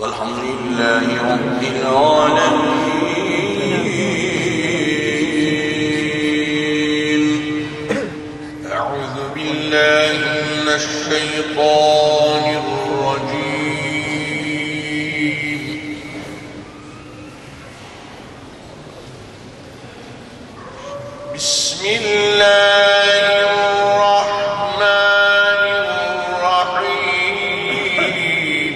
والحمد لله رب العالمين. أعوذ بالله من الشيطان الرجيم. بسم الله الرحمن الرحيم.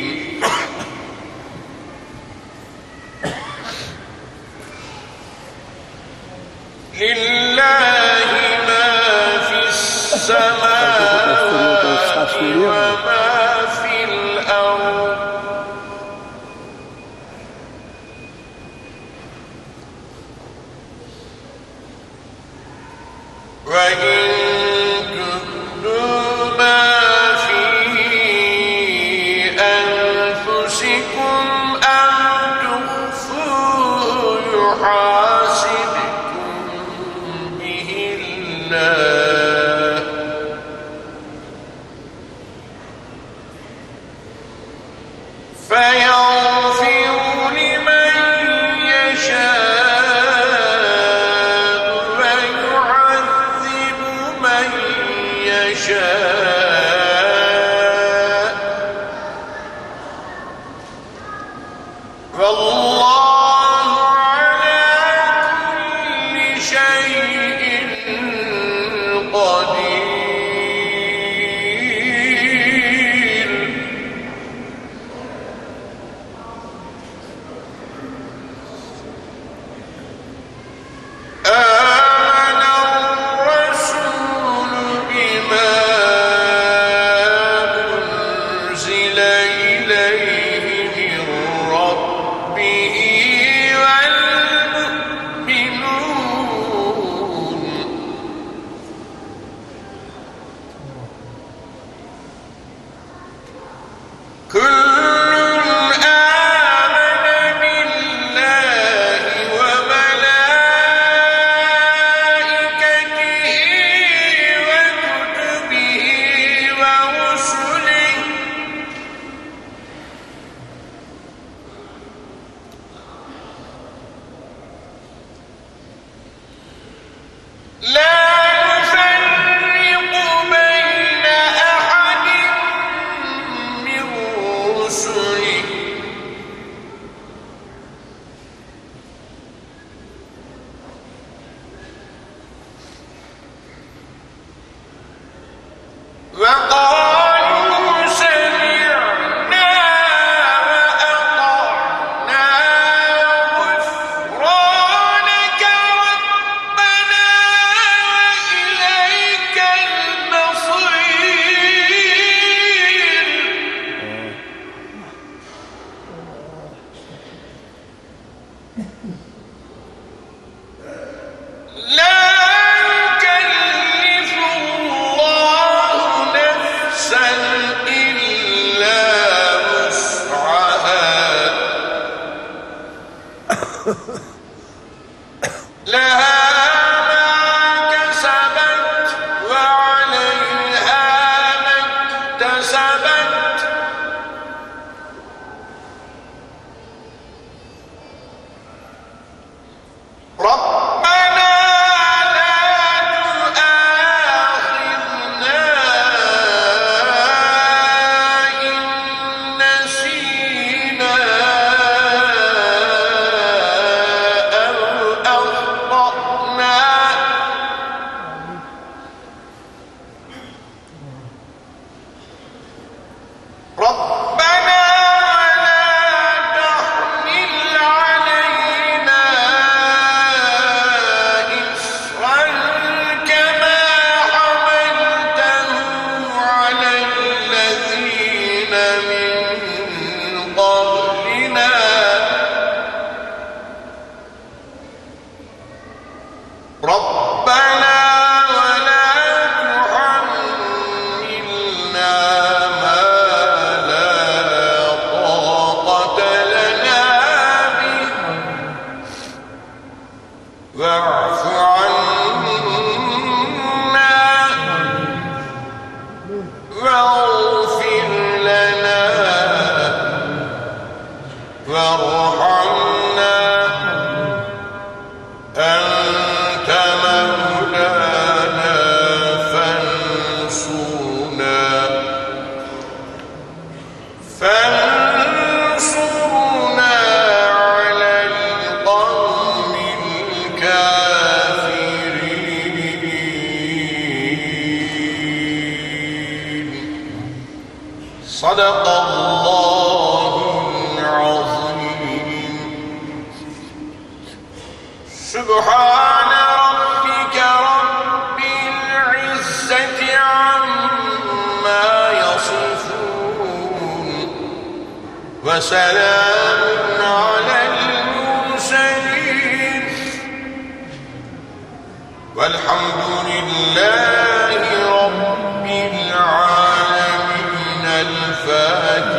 لله ما في السماوات وما في الأرض. وإن تبدوا ما في أنفسكم أو تخفوه يحاسبكم به الله، فيغفر لمن يشاء ويعذب من يشاء، والله على كل شيء قدير. آمن الرسول بما أنزل إليه من ربه والمؤمنون، كل آمن بالله وملائكته وكتبه ورسله لا نفرق بين أحد من رسله، وقالوا سمعنا وأطعنا غفرانك ربنا وإليك المصير. لا يكلف الله نفسا إلا وسعها، لها ما كسبت وعليها ما اكتسبت، ربنا لا تؤاخذنا إن نسينا أو أخطأنا، ربنا ولا تحمل علينا إصرا كما حملته على الذين من قبلنا، ربنا ولا تحملنا ما لا طاقة لنا به، واعف عنا واغفر لنا صدق الله العظيم. سبحان ربك رب العزة عما يصفون وسلام على المرسلين والحمد لله رب العالمين. الفاتحة.